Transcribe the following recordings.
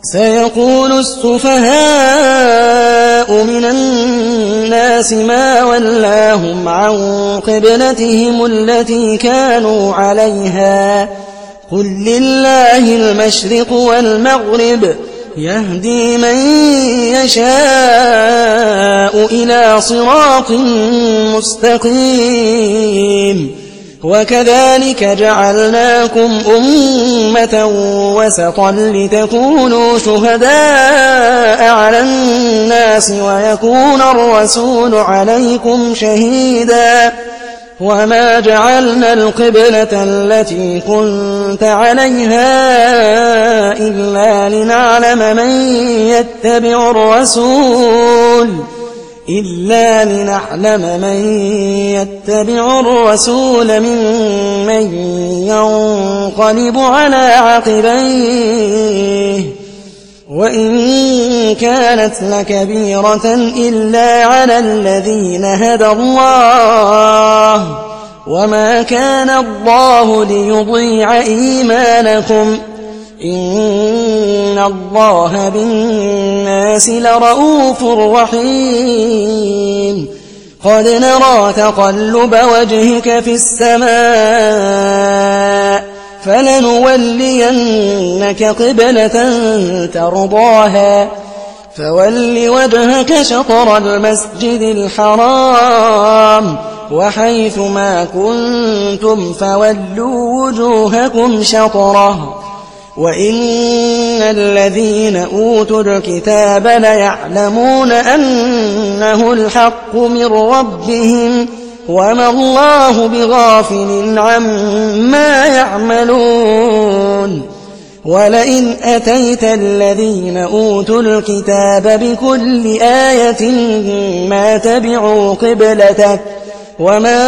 سيقول السفهاء من الناس ما ولاهم عن قبلتهم التي كانوا عليها قل لله المشرق والمغرب يهدي من يشاء إلى صراط مستقيم وكذلك جعلناكم أمة وسطا لتكونوا شهداء على الناس ويكون الرسول عليكم شهيدا وما جعلنا القبلة التي كنت عليها إلا لنعلم من يتبع الرسول ممن ينقلب على عقبيه وإن كانت لكبيرة إلا على الذين هدى الله وما كان الله ليضيع إيمانكم إن الله بالناس لرؤوف رحيم قد نرى تقلب وجهك في السماء فلنولينك قبلة ترضاها فول وجهك شطر المسجد الحرام وحيث ما كنتم فولوا وجوهكم شطره وإن الذين أوتوا الكتاب ليعلمون أنه الحق من ربهم وما الله بغافل عما يعملون ولئن أتيت الذين أوتوا الكتاب بكل آية ما تبعوا قبلتك وما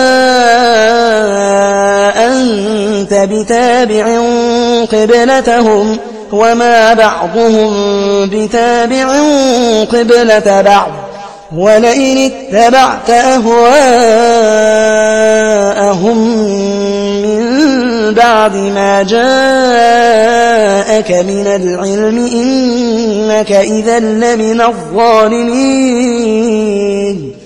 أنت بتابع قبلتهم وما بعضهم بتابع قبلة بعض ولئن اتبعت أهواءهم من بعد ما جاءك من العلم إنك إذا لمن الظالمين